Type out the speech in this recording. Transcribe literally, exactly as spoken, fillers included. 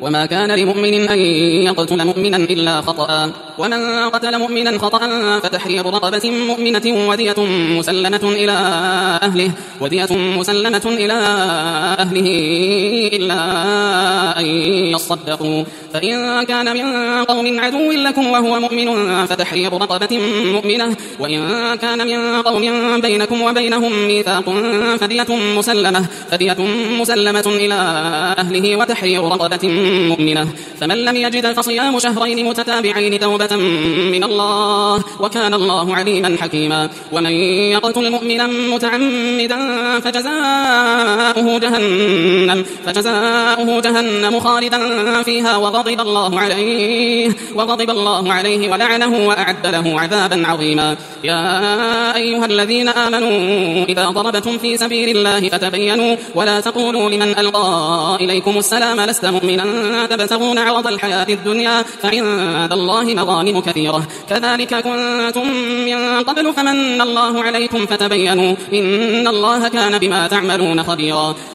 وما كان لمؤمن أن يقتل مؤمنا إلا خطأ ومن قتل مؤمنا خطأ فتحرير رقبة مؤمنة ودية مسلمة إلى أهله ودية مسلمة إلى أهله إلا أن يصدقوا فإن كان من قوم عدو لكم وهو مؤمن فتحرير رقبة مؤمنة وإن كان من قوم بينكم وبينهم ميثاق فدية مسلمة فدية مسلمة إلى أهله وتحرير رقبة مؤمنة فمن لم يجد فصيام شهرين متتابعين توبة من الله وكان الله عليما حكيما ومن يقتل مؤمنا متعمدا فجزاؤه جهنم فجزاؤه جهنم خالدا فيها وغضب الله عليه وغضب الله عليه ولعنه وأعد له عذابا عظيما يا أيها الذين آمنوا إذا ضربتم في سبيل الله فتبينوا ولا تقولوا لمن ألقى إليكم السلام لست مؤمنا تبتغون عرض الحياة الدنيا فعند الله مغانم كثيرة كذلك كنتم من قبل فمن الله عليكم فتبينوا إن الله كان بما تعملون خبيرا